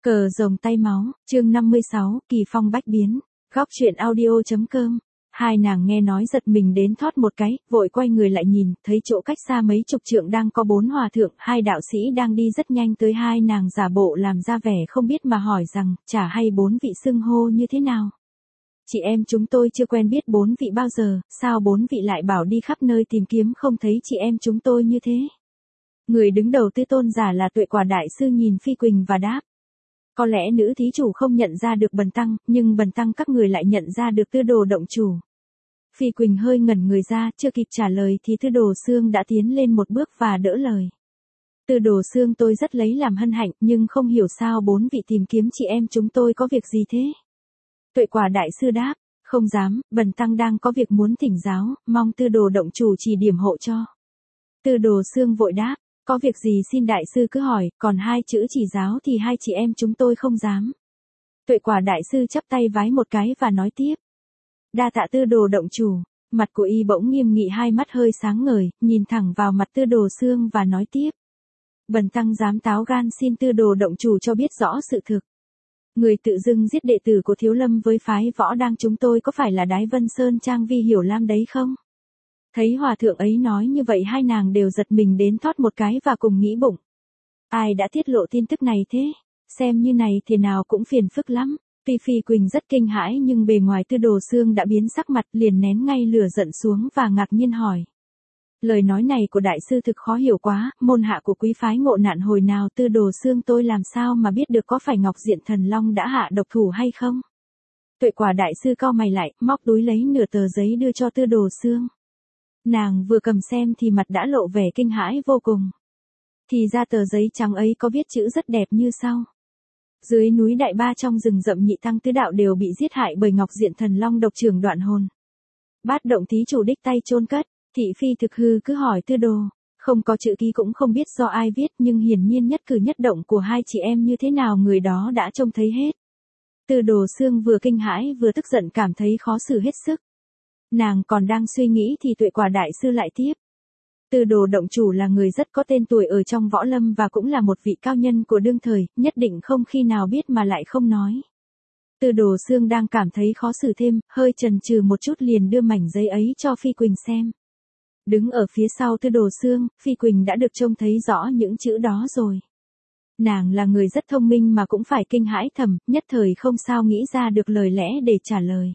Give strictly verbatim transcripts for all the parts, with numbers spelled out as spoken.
Cờ rồng tay máu, chương năm mươi sáu, kỳ phong bách biến, góc truyện audio.com. Hai nàng nghe nói giật mình đến thót một cái, vội quay người lại nhìn, thấy chỗ cách xa mấy chục trượng đang có bốn hòa thượng, hai đạo sĩ đang đi rất nhanh tới hai nàng giả bộ làm ra vẻ không biết mà hỏi rằng, chả hay bốn vị xưng hô như thế nào. Chị em chúng tôi chưa quen biết bốn vị bao giờ, sao bốn vị lại bảo đi khắp nơi tìm kiếm không thấy chị em chúng tôi như thế. Người đứng đầu Tư Tôn giả là Tuệ Quả Đại Sư nhìn Phi Quỳnh và đáp. Có lẽ nữ thí chủ không nhận ra được Bần Tăng, nhưng Bần Tăng các người lại nhận ra được Tư Đồ động chủ. Phi Quỳnh hơi ngẩn người ra, chưa kịp trả lời thì Tư Đồ Xương đã tiến lên một bước và đỡ lời. Tư Đồ Xương tôi rất lấy làm hân hạnh, nhưng không hiểu sao bốn vị tìm kiếm chị em chúng tôi có việc gì thế. Tuệ Quả Đại Sư đáp, không dám, Bần Tăng đang có việc muốn thỉnh giáo, mong Tư Đồ động chủ chỉ điểm hộ cho. Tư Đồ Xương vội đáp. Có việc gì xin đại sư cứ hỏi, còn hai chữ chỉ giáo thì hai chị em chúng tôi không dám. Tuệ Quả Đại Sư chắp tay vái một cái và nói tiếp. Đa tạ Tư Đồ động chủ, mặt của y bỗng nghiêm nghị, hai mắt hơi sáng ngời, nhìn thẳng vào mặt Tư Đồ Xương và nói tiếp. Bần Tăng dám táo gan xin Tư Đồ động chủ cho biết rõ sự thực. Người tự dưng giết đệ tử của Thiếu Lâm với phái Võ Đang chúng tôi có phải là Đái Vân Sơn Trang Vi Hiểu Lam đấy không? Thấy hòa thượng ấy nói như vậy hai nàng đều giật mình đến thót một cái và cùng nghĩ bụng. Ai đã tiết lộ tin tức này thế? Xem như này thì nào cũng phiền phức lắm. Tuy Phi Quỳnh rất kinh hãi nhưng bề ngoài Tư Đồ Xương đã biến sắc mặt, liền nén ngay lửa giận xuống và ngạc nhiên hỏi. Lời nói này của đại sư thực khó hiểu quá, môn hạ của quý phái ngộ nạn hồi nào Tư Đồ Xương tôi làm sao mà biết được có phải Ngọc Diện Thần Long đã hạ độc thủ hay không? Tuệ Quả Đại Sư cau mày lại, móc túi lấy nửa tờ giấy đưa cho Tư Đồ Xương. Nàng vừa cầm xem thì mặt đã lộ vẻ kinh hãi vô cùng. Thì ra tờ giấy trắng ấy có viết chữ rất đẹp như sau. Dưới núi Đại Ba trong rừng rậm nhị tăng tứ đạo đều bị giết hại bởi Ngọc Diện Thần Long độc trưởng đoạn hồn. Bát động thí chủ đích tay chôn cất. Thị phi thực hư cứ hỏi Tư Đồ. Không có chữ ký cũng không biết do ai viết, nhưng hiển nhiên nhất cử nhất động của hai chị em như thế nào người đó đã trông thấy hết. Tư Đồ Xương vừa kinh hãi vừa tức giận, cảm thấy khó xử hết sức. Nàng còn đang suy nghĩ thì Tuệ Quả Đại Sư lại tiếp. Tư Đồ động chủ là người rất có tên tuổi ở trong võ lâm và cũng là một vị cao nhân của đương thời, nhất định không khi nào biết mà lại không nói. Tư Đồ Xương đang cảm thấy khó xử thêm, hơi chần chừ một chút liền đưa mảnh giấy ấy cho Phi Quỳnh xem. Đứng ở phía sau Tư Đồ Xương, Phi Quỳnh đã được trông thấy rõ những chữ đó rồi. Nàng là người rất thông minh mà cũng phải kinh hãi thầm, nhất thời không sao nghĩ ra được lời lẽ để trả lời.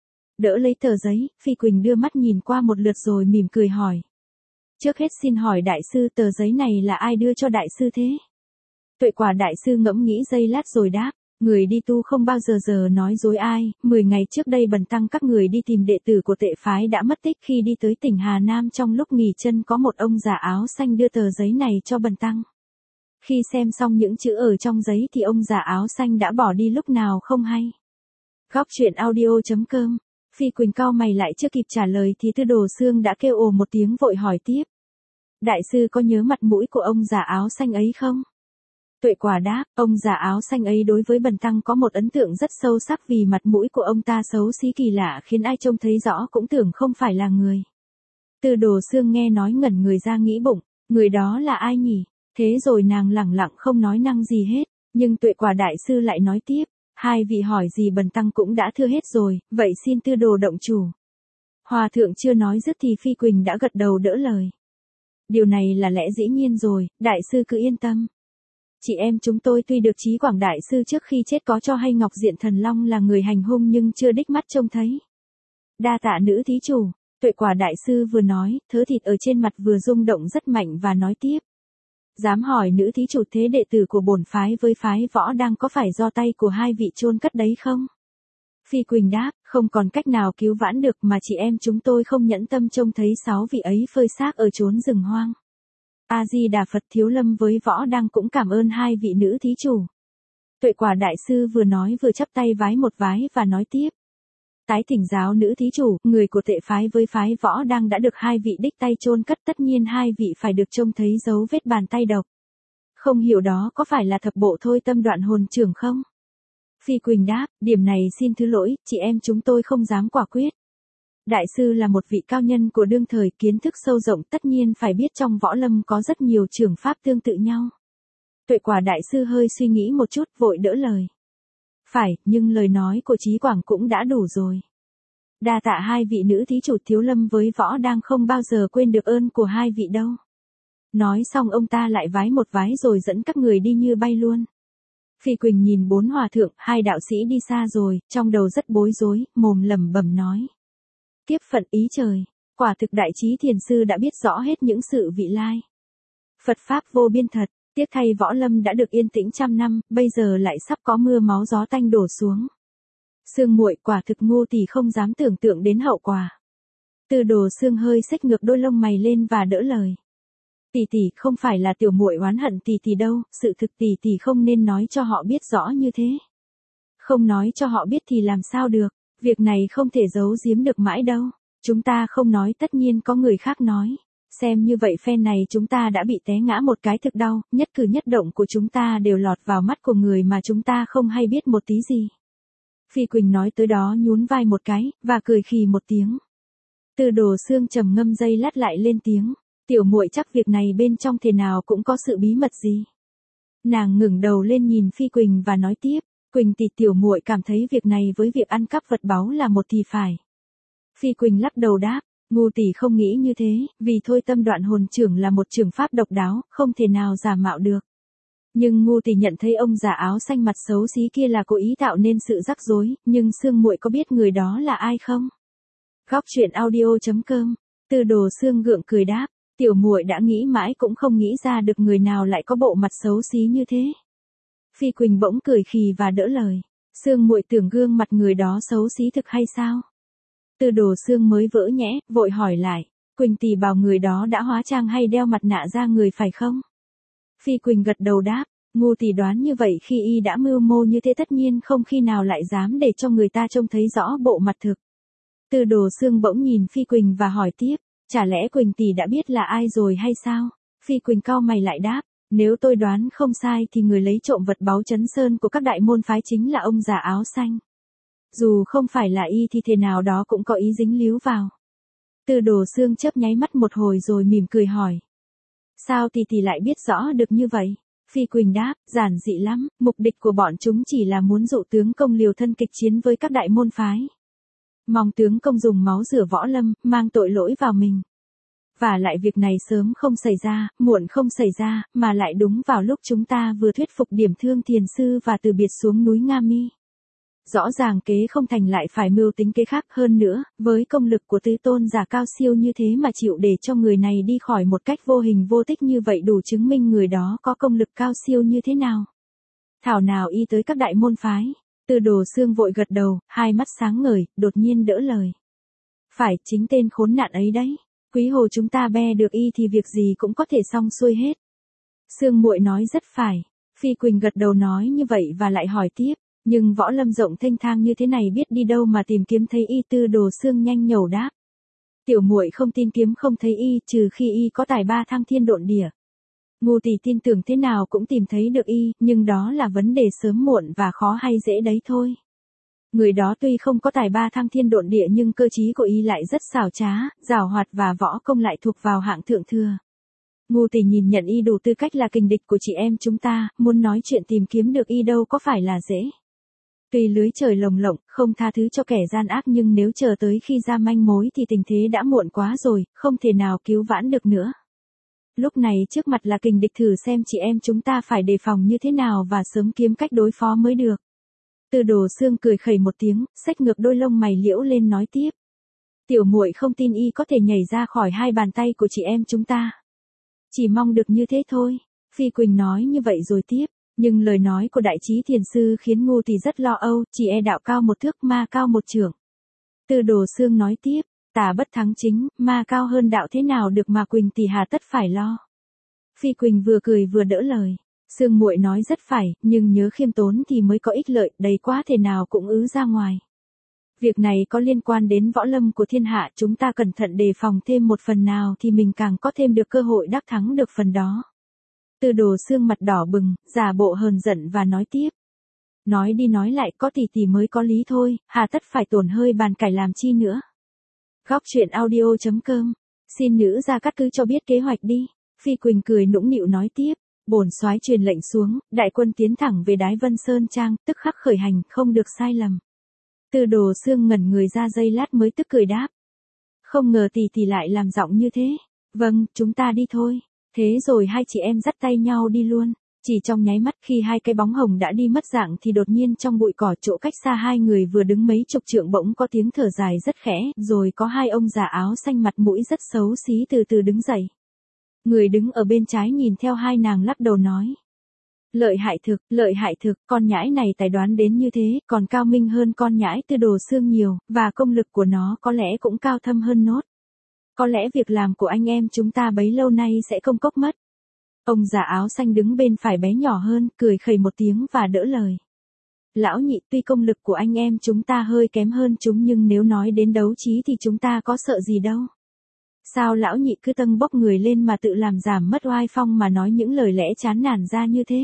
Đỡ lấy tờ giấy, Phi Quỳnh đưa mắt nhìn qua một lượt rồi mỉm cười hỏi. Trước hết xin hỏi đại sư, tờ giấy này là ai đưa cho đại sư thế? Tuệ Quả Đại Sư ngẫm nghĩ giây lát rồi đáp. Người đi tu không bao giờ giờ nói dối ai, mười ngày trước đây Bần Tăng các người đi tìm đệ tử của Tệ phái đã mất tích, khi đi tới tỉnh Hà Nam trong lúc nghỉ chân có một ông già áo xanh đưa tờ giấy này cho Bần Tăng. Khi xem xong những chữ ở trong giấy thì ông già áo xanh đã bỏ đi lúc nào không hay. Góc truyện audio.com. Phi Quỳnh cau mày lại chưa kịp trả lời thì Tư Đồ Xương đã kêu ồ một tiếng vội hỏi tiếp. Đại sư có nhớ mặt mũi của ông già áo xanh ấy không? Tuệ Quả đáp, ông già áo xanh ấy đối với Bần Tăng có một ấn tượng rất sâu sắc vì mặt mũi của ông ta xấu xí kỳ lạ khiến ai trông thấy rõ cũng tưởng không phải là người. Tư Đồ Xương nghe nói ngẩn người ra nghĩ bụng, người đó là ai nhỉ? Thế rồi nàng lẳng lặng không nói năng gì hết, nhưng Tuệ Quả Đại Sư lại nói tiếp. Hai vị hỏi gì Bần Tăng cũng đã thưa hết rồi, vậy xin Tư Đồ động chủ. Hòa thượng chưa nói dứt thì Phi Quỳnh đã gật đầu đỡ lời. Điều này là lẽ dĩ nhiên rồi, đại sư cứ yên tâm. Chị em chúng tôi tuy được Chí Quảng Đại Sư trước khi chết có cho hay Ngọc Diện Thần Long là người hành hung nhưng chưa đích mắt trông thấy. Đa tạ nữ thí chủ. Tuệ Quả Đại Sư vừa nói, thớ thịt ở trên mặt vừa rung động rất mạnh và nói tiếp. Dám hỏi nữ thí chủ, thế đệ tử của bổn phái với phái Võ Đang có phải do tay của hai vị chôn cất đấy không? Phi Quỳnh đáp, không còn cách nào cứu vãn được mà chị em chúng tôi không nhẫn tâm trông thấy sáu vị ấy phơi xác ở chốn rừng hoang. A Di Đà Phật. Thiếu Lâm với Võ Đang cũng cảm ơn hai vị nữ thí chủ. Tuệ Quả Đại Sư vừa nói vừa chắp tay vái một vái và nói tiếp. Tái thỉnh giáo nữ thí chủ, người của Tệ phái với phái Võ Đang đã được hai vị đích tay chôn cất, tất nhiên hai vị phải được trông thấy dấu vết bàn tay độc. Không hiểu đó có phải là thập bộ thôi tâm đoạn hồn trưởng không? Phi Quỳnh đáp, điểm này xin thứ lỗi, chị em chúng tôi không dám quả quyết. Đại sư là một vị cao nhân của đương thời, kiến thức sâu rộng, tất nhiên phải biết trong võ lâm có rất nhiều trường pháp tương tự nhau. Tuệ Quả đại sư hơi suy nghĩ một chút, vội đỡ lời. Phải, nhưng lời nói của Chí Quảng cũng đã đủ rồi. Đa tạ hai vị nữ thí chủ, Thiếu Lâm với Võ đang không bao giờ quên được ơn của hai vị đâu. Nói xong ông ta lại vái một vái rồi dẫn các người đi như bay luôn. Phi Quỳnh nhìn bốn hòa thượng, hai đạo sĩ đi xa rồi, trong đầu rất bối rối, mồm lẩm bẩm nói. Tiếp phận ý trời, quả thực đại trí thiền sư đã biết rõ hết những sự vị lai. Phật Pháp vô biên thật, tiếc thay Võ Lâm đã được yên tĩnh trăm năm, bây giờ lại sắp có mưa máu gió tanh đổ xuống. Sương muội quả thực ngu tỷ không dám tưởng tượng đến hậu quả. Từ Đồ Sương hơi xếch ngược đôi lông mày lên và đỡ lời. Tỷ tỷ, không phải là tiểu muội oán hận tỷ tỷ đâu, sự thực tỷ tỷ không nên nói cho họ biết rõ như thế. Không nói cho họ biết thì làm sao được, việc này không thể giấu giếm được mãi đâu. Chúng ta không nói tất nhiên có người khác nói. Xem như vậy phen này chúng ta đã bị té ngã một cái thực đau, nhất cử nhất động của chúng ta đều lọt vào mắt của người mà chúng ta không hay biết một tí gì. Phi Quỳnh nói tới đó nhún vai một cái, và cười khì một tiếng. Từ Đồ Sương trầm ngâm giây lát lại lên tiếng. Tiểu muội chắc việc này bên trong thế nào cũng có sự bí mật gì. Nàng ngẩng đầu lên nhìn Phi Quỳnh và nói tiếp. Quỳnh tỷ, tiểu muội cảm thấy việc này với việc ăn cắp vật báu là một thì phải. Phi Quỳnh lắc đầu đáp. Ngu tỷ không nghĩ như thế, vì thôi tâm đoạn hồn trưởng là một trường pháp độc đáo, không thể nào giả mạo được. Nhưng ngu tỷ nhận thấy ông già áo xanh mặt xấu xí kia là cố ý tạo nên sự rắc rối, nhưng Sương muội có biết người đó là ai không? Góc truyện audio chấm com. Từ Đồ Sương gượng cười đáp, tiểu muội đã nghĩ mãi cũng không nghĩ ra được người nào lại có bộ mặt xấu xí như thế. Phi Quỳnh bỗng cười khì và đỡ lời, Sương muội tưởng gương mặt người đó xấu xí thực hay sao? Từ Đồ Sương mới vỡ nhẽ, vội hỏi lại, Quỳnh tỷ bảo người đó đã hóa trang hay đeo mặt nạ ra người phải không? Phi Quỳnh gật đầu đáp, ngu tỷ đoán như vậy, khi y đã mưu mô như thế tất nhiên không khi nào lại dám để cho người ta trông thấy rõ bộ mặt thực. Từ Đồ Sương bỗng nhìn Phi Quỳnh và hỏi tiếp, chả lẽ Quỳnh tỷ đã biết là ai rồi hay sao? Phi Quỳnh cau mày lại đáp, nếu tôi đoán không sai thì người lấy trộm vật báu Trấn Sơn của các đại môn phái chính là ông già áo xanh. Dù không phải là y thì thế nào đó cũng có ý dính líu vào. Từ Đồ Sương chớp nháy mắt một hồi rồi mỉm cười hỏi. Sao tỷ tỷ lại biết rõ được như vậy? Phi Quỳnh đáp, giản dị lắm, mục đích của bọn chúng chỉ là muốn dụ tướng công liều thân kịch chiến với các đại môn phái. Mong tướng công dùng máu rửa Võ Lâm, mang tội lỗi vào mình. Và lại việc này sớm không xảy ra, muộn không xảy ra, mà lại đúng vào lúc chúng ta vừa thuyết phục Điểm Thương thiền sư và từ biệt xuống núi Nga Mi. Rõ ràng kế không thành lại phải mưu tính kế khác hơn nữa, với công lực của tứ tôn giả cao siêu như thế mà chịu để cho người này đi khỏi một cách vô hình vô tích như vậy đủ chứng minh người đó có công lực cao siêu như thế nào. Thảo nào y tới các đại môn phái. Từ Đồ Sương vội gật đầu, hai mắt sáng ngời, đột nhiên đỡ lời. Phải, chính tên khốn nạn ấy đấy. Quý hồ chúng ta be được y thì việc gì cũng có thể xong xuôi hết. Sương muội nói rất phải. Phi Quỳnh gật đầu nói như vậy và lại hỏi tiếp. Nhưng Võ Lâm rộng thênh thang như thế này biết đi đâu mà tìm kiếm thấy y? Từ Đồ Sương nhanh nhẩu đáp. Tiểu muội không tin kiếm không thấy y, trừ khi y có tài ba thăng thiên độn địa. Ngu tỷ tin tưởng thế nào cũng tìm thấy được y, nhưng đó là vấn đề sớm muộn và khó hay dễ đấy thôi. Người đó tuy không có tài ba thăng thiên độn địa nhưng cơ trí của y lại rất xảo trá, giàu hoạt và võ công lại thuộc vào hạng thượng thừa. Ngu tỷ nhìn nhận y đủ tư cách là kình địch của chị em chúng ta, muốn nói chuyện tìm kiếm được y đâu có phải là dễ. Tuy lưới trời lồng lộng, không tha thứ cho kẻ gian ác nhưng nếu chờ tới khi ra manh mối thì tình thế đã muộn quá rồi, không thể nào cứu vãn được nữa. Lúc này trước mặt là kình địch, thử xem chị em chúng ta phải đề phòng như thế nào và sớm kiếm cách đối phó mới được. Từ Đồ Sương cười khẩy một tiếng, xách ngược đôi lông mày liễu lên nói tiếp. Tiểu muội không tin y có thể nhảy ra khỏi hai bàn tay của chị em chúng ta. Chỉ mong được như thế thôi. Phi Quỳnh nói như vậy rồi tiếp. Nhưng lời nói của đại trí thiền sư khiến ngu thì rất lo âu, chỉ e đạo cao một thước ma cao một trượng. Từ Đồ Sương nói tiếp, tà bất thắng chính, ma cao hơn đạo thế nào được mà Quỳnh tỷ hà tất phải lo. Phi Quỳnh vừa cười vừa đỡ lời, Sương muội nói rất phải, nhưng nhớ khiêm tốn thì mới có ích lợi, đầy quá thể nào cũng ứ ra ngoài. Việc này có liên quan đến võ lâm của thiên hạ, chúng ta cẩn thận đề phòng thêm một phần nào thì mình càng có thêm được cơ hội đắc thắng được phần đó. Từ Đồ Sương mặt đỏ bừng, giả bộ hờn giận và nói tiếp. Nói đi nói lại có tỷ tỷ mới có lý thôi, hà tất phải tổn hơi bàn cải làm chi nữa. Góc truyện audio chấm com. Xin nữ gia cắt cứ cho biết kế hoạch đi. Phi Quỳnh cười nũng nịu nói tiếp. Bổn soái truyền lệnh xuống, đại quân tiến thẳng về Đái Vân Sơn Trang, tức khắc khởi hành, không được sai lầm. Từ Đồ Xương ngẩn người ra giây lát mới tức cười đáp. Không ngờ tỷ tỷ lại làm giọng như thế. Vâng, chúng ta đi thôi. Thế rồi hai chị em dắt tay nhau đi luôn. Chỉ trong nháy mắt khi hai cái bóng hồng đã đi mất dạng thì đột nhiên trong bụi cỏ chỗ cách xa hai người vừa đứng mấy chục trượng bỗng có tiếng thở dài rất khẽ, rồi có hai ông già áo xanh mặt mũi rất xấu xí từ từ đứng dậy. Người đứng ở bên trái nhìn theo hai nàng lắc đầu nói. Lợi hại thực, lợi hại thực, con nhãi này tài đoán đến như thế, còn cao minh hơn con nhãi Từ Đồ Xương nhiều, và công lực của nó có lẽ cũng cao thâm hơn nốt. Có lẽ việc làm của anh em chúng ta bấy lâu nay sẽ công cốc mất. Ông già áo xanh đứng bên phải bé nhỏ hơn, cười khẩy một tiếng và đỡ lời. Lão nhị, tuy công lực của anh em chúng ta hơi kém hơn chúng nhưng nếu nói đến đấu trí thì chúng ta có sợ gì đâu. Sao lão nhị cứ tâng bốc người lên mà tự làm giảm mất oai phong mà nói những lời lẽ chán nản ra như thế?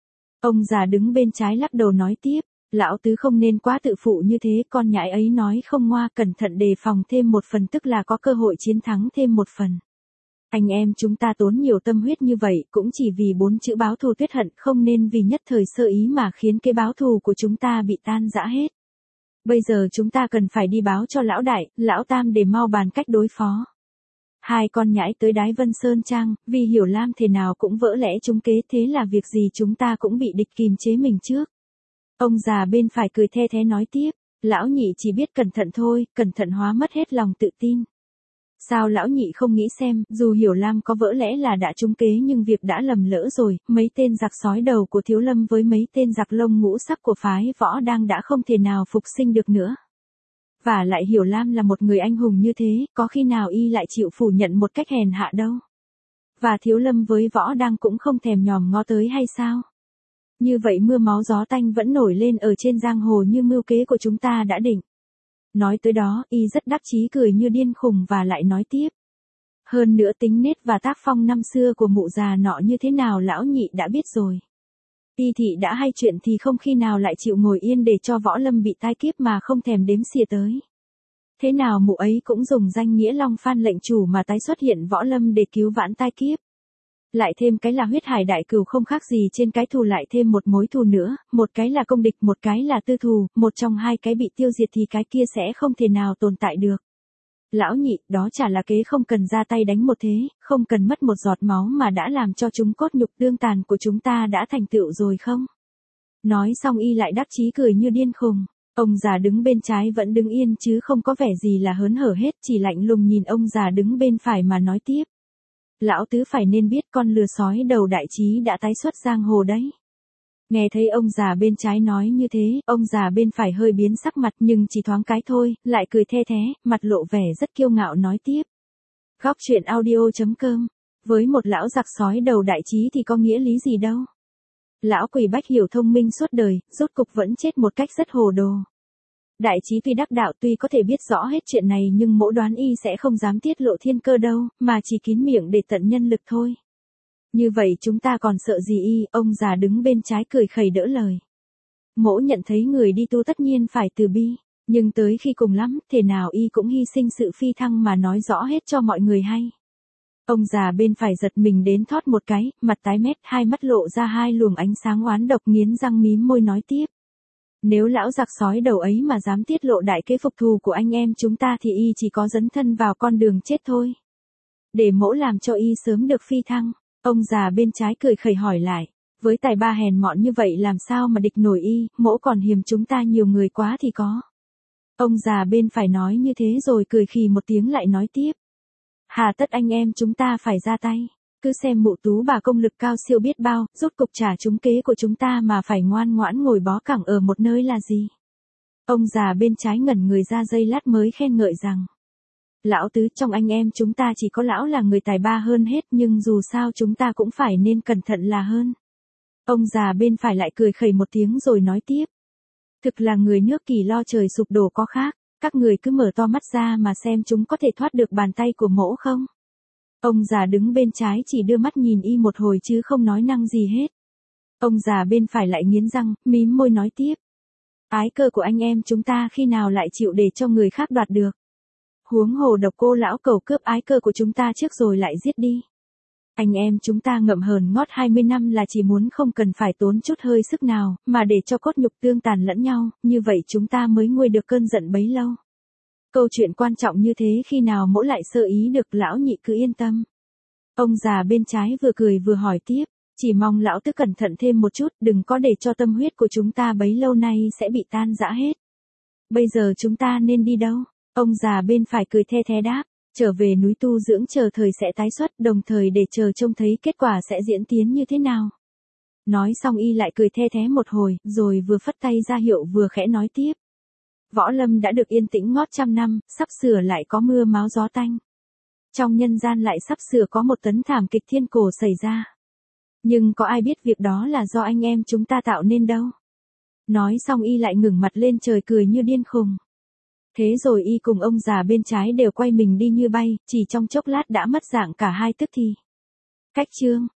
Ông già đứng bên trái lắc đầu nói tiếp, lão tứ không nên quá tự phụ như thế, con nhãi ấy nói không ngoa, cẩn thận đề phòng thêm một phần tức là có cơ hội chiến thắng thêm một phần. Anh em chúng ta tốn nhiều tâm huyết như vậy cũng chỉ vì bốn chữ báo thù tuyết hận, không nên vì nhất thời sơ ý mà khiến cái báo thù của chúng ta bị tan rã hết. Bây giờ chúng ta cần phải đi báo cho lão đại, lão tam để mau bàn cách đối phó. Hai con nhãi tới Đái Vân Sơn Trang, vì hiểu Lam thế nào cũng vỡ lẽ chúng kế, thế là việc gì chúng ta cũng bị địch kìm chế mình trước. Ông già bên phải cười the thế nói tiếp, lão nhị chỉ biết cẩn thận thôi, cẩn thận hóa mất hết lòng tự tin. Sao lão nhị không nghĩ xem, dù hiểu Lam có vỡ lẽ là đã trúng kế nhưng việc đã lầm lỡ rồi, mấy tên giặc sói đầu của Thiếu Lâm với mấy tên giặc lông ngũ sắc của phái Võ Đang đã không thể nào phục sinh được nữa. Và lại hiểu Lam là một người anh hùng như thế, có khi nào y lại chịu phủ nhận một cách hèn hạ đâu. Và Thiếu Lâm với Võ Đang cũng không thèm nhòm ngó tới hay sao? Như vậy mưa máu gió tanh vẫn nổi lên ở trên giang hồ như mưu kế của chúng ta đã định. Nói tới đó, y rất đắc chí cười như điên khùng và lại nói tiếp. Hơn nữa tính nết và tác phong năm xưa của mụ già nọ như thế nào lão nhị đã biết rồi. Y thị đã hay chuyện thì không khi nào lại chịu ngồi yên để cho Võ Lâm bị tai kiếp mà không thèm đếm xỉa tới. Thế nào mụ ấy cũng dùng danh nghĩa Long Phan lệnh chủ mà tái xuất hiện Võ Lâm để cứu vãn tai kiếp. Lại thêm cái là huyết hải đại cửu không khác gì trên cái thù lại thêm một mối thù nữa, một cái là công địch một cái là tư thù, một trong hai cái bị tiêu diệt thì cái kia sẽ không thể nào tồn tại được. Lão nhị, đó chả là kế không cần ra tay đánh một thế, không cần mất một giọt máu mà đã làm cho chúng cốt nhục tương tàn của chúng ta đã thành tựu rồi không? Nói xong y lại đắc chí cười như điên khùng. Ông già đứng bên trái vẫn đứng yên chứ không có vẻ gì là hớn hở hết, chỉ lạnh lùng nhìn ông già đứng bên phải mà nói tiếp. Lão tứ phải nên biết con lừa sói đầu đại trí đã tái xuất giang hồ đấy. Nghe thấy ông già bên trái nói như thế, ông già bên phải hơi biến sắc mặt nhưng chỉ thoáng cái thôi, lại cười the thế, mặt lộ vẻ rất kiêu ngạo nói tiếp. Góc truyện audio chấm com. Với một lão giặc sói đầu đại trí thì có nghĩa lý gì đâu. Lão quỷ bách hiểu thông minh suốt đời, rốt cục vẫn chết một cách rất hồ đồ. Đại trí tuy đắc đạo tuy có thể biết rõ hết chuyện này nhưng mỗ đoán y sẽ không dám tiết lộ thiên cơ đâu, mà chỉ kín miệng để tận nhân lực thôi. Như vậy chúng ta còn sợ gì y, ông già đứng bên trái cười khẩy đỡ lời. Mỗ nhận thấy người đi tu tất nhiên phải từ bi, nhưng tới khi cùng lắm, thể nào y cũng hy sinh sự phi thăng mà nói rõ hết cho mọi người hay. Ông già bên phải giật mình đến thót một cái, mặt tái mét, hai mắt lộ ra hai luồng ánh sáng oán độc nghiến răng mím môi nói tiếp. Nếu lão giặc sói đầu ấy mà dám tiết lộ đại kế phục thù của anh em chúng ta thì y chỉ có dấn thân vào con đường chết thôi. Để mỗ làm cho y sớm được phi thăng. Ông già bên trái cười khẩy hỏi lại. Với tài ba hèn mọn như vậy làm sao mà địch nổi y, mỗ còn hiềm chúng ta nhiều người quá thì có. Ông già bên phải nói như thế rồi cười khì một tiếng lại nói tiếp. Hà tất anh em chúng ta phải ra tay. Cứ xem mụ tú bà công lực cao siêu biết bao, rốt cục trả trúng kế của chúng ta mà phải ngoan ngoãn ngồi bó cẳng ở một nơi là gì. Ông già bên trái ngẩn người ra giây lát mới khen ngợi rằng. Lão tứ, trong anh em chúng ta chỉ có lão là người tài ba hơn hết nhưng dù sao chúng ta cũng phải nên cẩn thận là hơn. Ông già bên phải lại cười khẩy một tiếng rồi nói tiếp. Thực là người nước Kỳ lo trời sụp đổ có khác, các người cứ mở to mắt ra mà xem chúng có thể thoát được bàn tay của mỗ không. Ông già đứng bên trái chỉ đưa mắt nhìn y một hồi chứ không nói năng gì hết. Ông già bên phải lại nghiến răng, mím môi nói tiếp. Ái cơ của anh em chúng ta khi nào lại chịu để cho người khác đoạt được. Huống hồ độc cô lão cầu cướp ái cơ của chúng ta trước rồi lại giết đi. Anh em chúng ta ngậm hờn ngót hai mươi năm là chỉ muốn không cần phải tốn chút hơi sức nào, mà để cho cốt nhục tương tàn lẫn nhau, như vậy chúng ta mới nguôi được cơn giận bấy lâu. Câu chuyện quan trọng như thế khi nào mỗ lại sơ ý được, lão nhị cứ yên tâm. Ông già bên trái vừa cười vừa hỏi tiếp, chỉ mong lão tứ cẩn thận thêm một chút, đừng có để cho tâm huyết của chúng ta bấy lâu nay sẽ bị tan rã hết. Bây giờ chúng ta nên đi đâu? Ông già bên phải cười the thé đáp, trở về núi tu dưỡng chờ thời sẽ tái xuất, đồng thời để chờ trông thấy kết quả sẽ diễn tiến như thế nào. Nói xong y lại cười the thé một hồi, rồi vừa phất tay ra hiệu vừa khẽ nói tiếp. Võ lâm đã được yên tĩnh ngót trăm năm, sắp sửa lại có mưa máu gió tanh. Trong nhân gian lại sắp sửa có một tấn thảm kịch thiên cổ xảy ra. Nhưng có ai biết việc đó là do anh em chúng ta tạo nên đâu. Nói xong y lại ngẩng mặt lên trời cười như điên khùng. Thế rồi y cùng ông già bên trái đều quay mình đi như bay, chỉ trong chốc lát đã mất dạng cả hai tức thì. Cách chương